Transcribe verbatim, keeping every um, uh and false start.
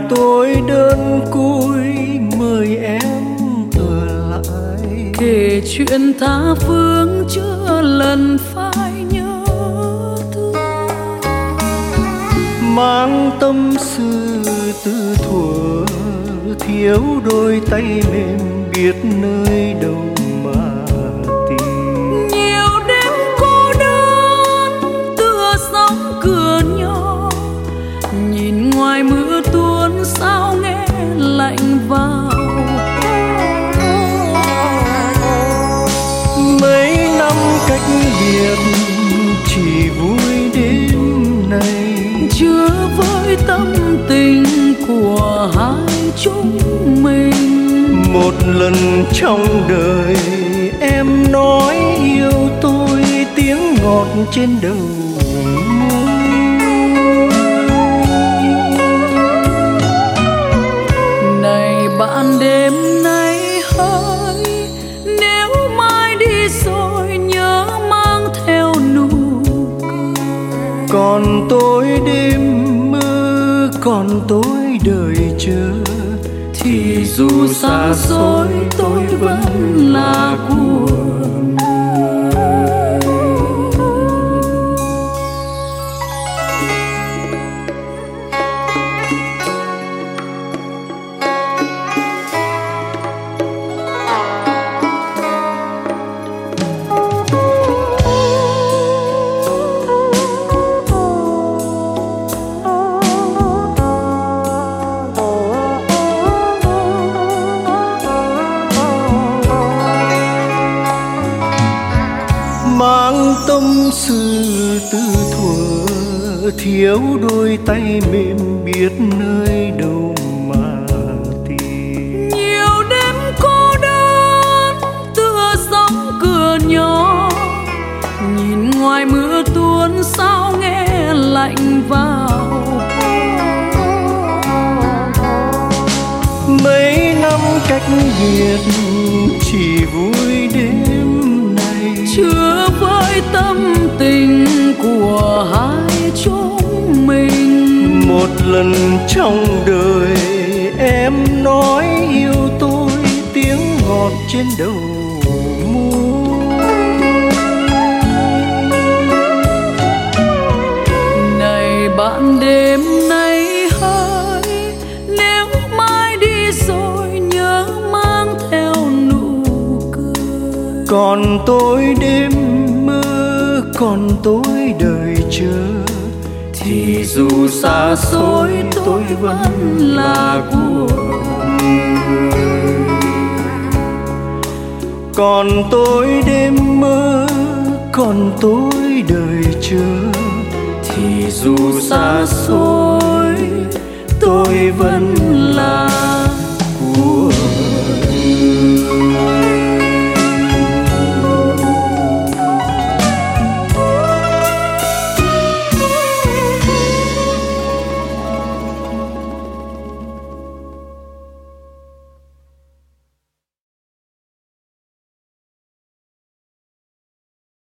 tôi đơn côi mời em ở lại, kể chuyện tha phương chưa lần phai nhớ thương. Mang tâm sự từ thuở thiếu đôi tay mềm biết nơi đâu mà tìm. Nhiều đêm cô đơn tựa sóng cửa nhỏ, nhìn ngoài mưa tuôn sao nghe lạnh vào. Mấy năm cách biệt chỉ vui đêm này, chứa với tâm tình của hai chúng mình. Một lần trong đời em nói yêu tôi, tiếng ngọt trên đầu môi. Này bạn đêm nay hỡi, nếu mai đi rồi nhớ mang theo nụ cười. Còn tôi đêm mơ, còn tôi đời chờ, thì dù xa xôi tôi vẫn là của mang tâm sự từ thuở thiếu đôi tay mềm biết nơi đâu mà tìm. nhiều đêm cô đơn tựa sóng cửa nhỏ, nhìn ngoài mưa tuôn sao nghe lạnh vào. Mấy năm cách biệt chỉ vui đêm này, chứa với tâm tình của hai chúng mình. một lần trong đời em nói yêu tôi, tiếng ngọt trên đầu môi. Này bạn đêm nay hỡi, nếu mai đi rồi nhớ mang theo nụ cười. Còn tôi đêm mơ, còn tôi đời chờ, thì dù xa xôi tôi vẫn là của người. còn tôi đêm mơ, còn tôi đời chờ, thì dù xa xôi tôi vẫn là